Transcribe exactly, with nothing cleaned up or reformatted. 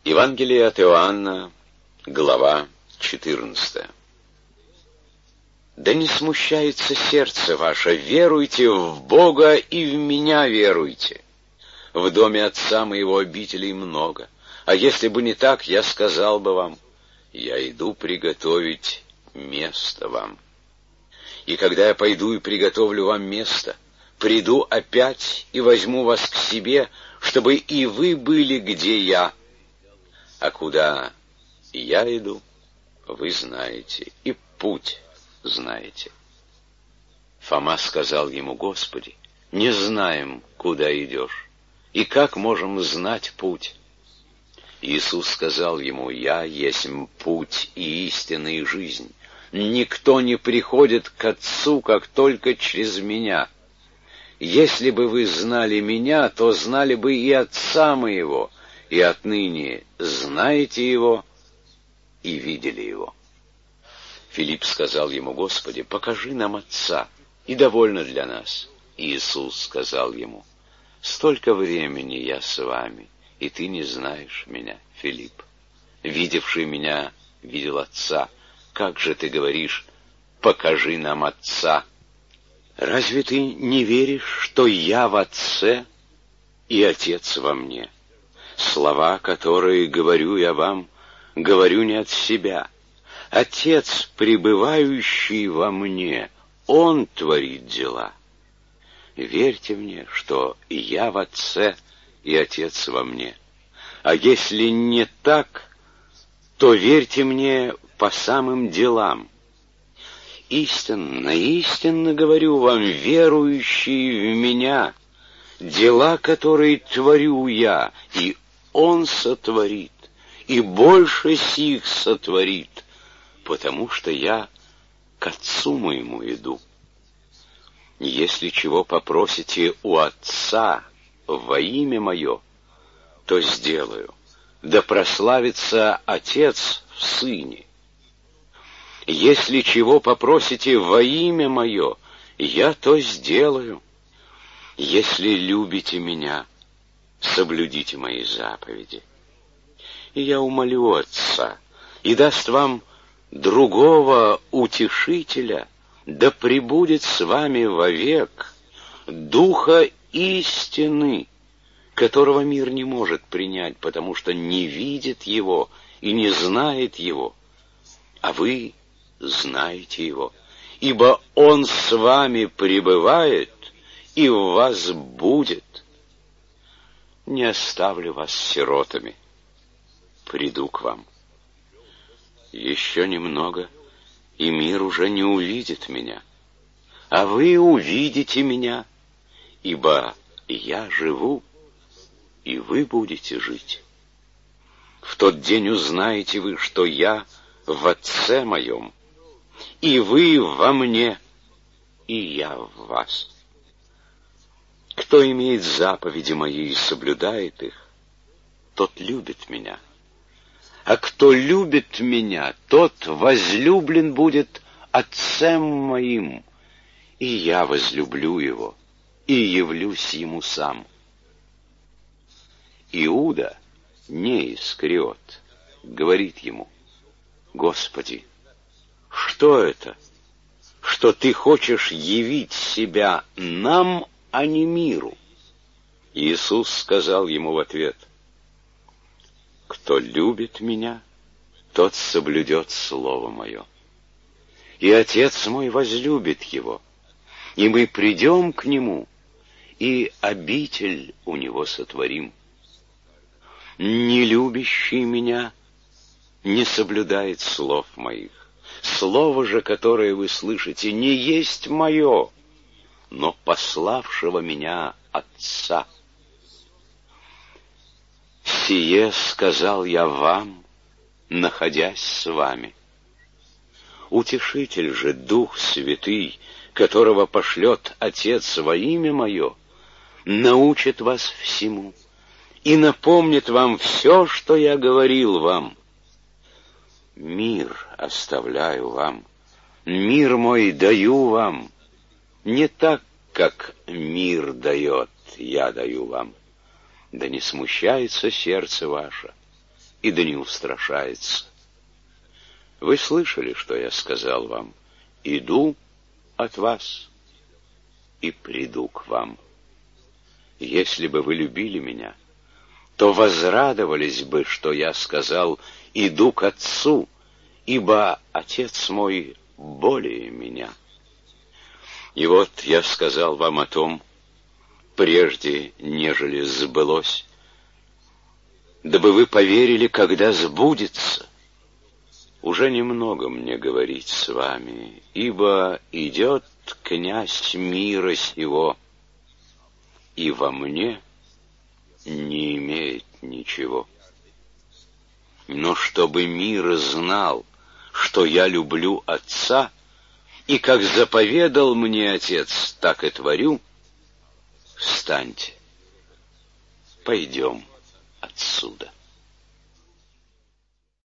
Евангелие от Иоанна, глава четырнадцатая. Да не смущается сердце ваше, веруйте в Бога и в меня веруйте. В доме Отца моего обителей много, а если бы не так, я сказал бы вам, я иду приготовить место вам. И когда я пойду и приготовлю вам место, приду опять и возьму вас к себе, чтобы и вы были, где я. А куда я иду, вы знаете, и путь знаете. Фома сказал ему: Господи, не знаем, куда идешь, и как можем знать путь? Иисус сказал ему: Я есмь путь и истина и жизнь. Никто не приходит к Отцу, как только через меня. Если бы вы знали меня, то знали бы и Отца моего, и отныне знаете его и видели его. Филипп сказал ему: Господи, покажи нам Отца, и довольно для нас. Иисус сказал ему: Столько времени я с вами, и ты не знаешь меня, Филипп. Видевший меня видел Отца. Как же ты говоришь: покажи нам Отца? Разве ты не веришь, что я в Отце и Отец во мне? Слова, которые говорю я вам, говорю не от себя. Отец, пребывающий во мне, Он творит дела. Верьте мне, что я в Отце и Отец во мне. А если не так, то верьте мне по самым делам. Истинно, истинно говорю вам, верующие в меня, дела, которые творю я, и Он сотворит, и больше сих сотворит, потому что я к Отцу моему иду. Если чего попросите у Отца во имя мое, то сделаю, да прославится Отец в Сыне. Если чего попросите во имя мое, я то сделаю. Если любите меня, соблюдите мои заповеди. И я умолю Отца, и даст вам другого утешителя, да пребудет с вами вовек, Духа истины, которого мир не может принять, потому что не видит его и не знает его, а вы знаете его, ибо Он с вами пребывает и в вас будет. Не оставлю вас сиротами, приду к вам. Еще немного, и мир уже не увидит меня, а вы увидите меня, ибо я живу, и вы будете жить. В тот день узнаете вы, что я в Отце моем, и вы во мне, и я в вас. Кто имеет заповеди мои и соблюдает их, тот любит меня. А кто любит меня, тот возлюблен будет Отцем моим, и я возлюблю его, и явлюсь ему сам. Иуда, не Искариот, говорит ему: Господи, что это, что ты хочешь явить себя нам, а не миру? Иисус сказал ему в ответ: Кто любит меня, тот соблюдет слово мое. И Отец мой возлюбит его, и мы придем к нему, и обитель у него сотворим. Не любящий меня не соблюдает слов моих. Слово же, которое вы слышите, не есть мое, но пославшего меня Отца. Сие сказал я вам, находясь с вами. Утешитель же, Дух Святый, которого пошлет Отец во имя мое, научит вас всему и напомнит вам все, что я говорил вам. Мир оставляю вам, мир мой даю вам, не так, как мир дает, я даю вам. Да не смущается сердце ваше, и да не устрашается. Вы слышали, что я сказал вам? Иду от вас и приду к вам. Если бы вы любили меня, то возрадовались бы, что я сказал: иду к Отцу, ибо Отец мой более меня. И вот я сказал вам о том, прежде нежели сбылось, дабы вы поверили, когда сбудется. Уже немного мне говорить с вами, ибо идет князь мира сего, и во мне не имеет ничего. Но чтобы мир знал, что я люблю Отца, и как заповедал мне Отец, так и творю, встаньте, пойдем отсюда.